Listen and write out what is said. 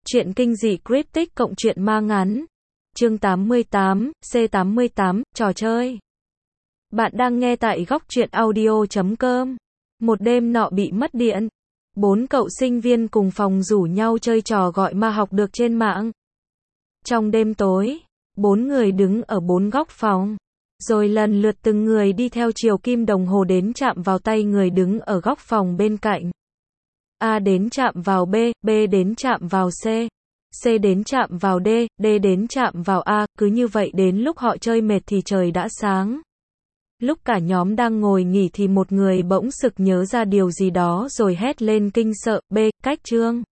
Truyện kinh dị cryptic cộng truyện ma ngắn. Chương 88, C88, trò chơi. Bạn đang nghe tại góc truyện audio.com. Một đêm nọ bị mất điện. 4 cậu sinh viên cùng phòng rủ nhau chơi trò gọi ma học được trên mạng. Trong đêm tối, 4 người đứng ở 4 góc phòng. Rồi lần lượt từng người đi theo chiều kim đồng hồ đến chạm vào tay người đứng ở góc phòng bên cạnh. A đến chạm vào B, B đến chạm vào C, C đến chạm vào D, D đến chạm vào A, cứ như vậy đến lúc họ chơi mệt thì trời đã sáng. Lúc cả nhóm đang ngồi nghỉ thì một người bỗng sực nhớ ra điều gì đó rồi hét lên kinh sợ, B, cách chương.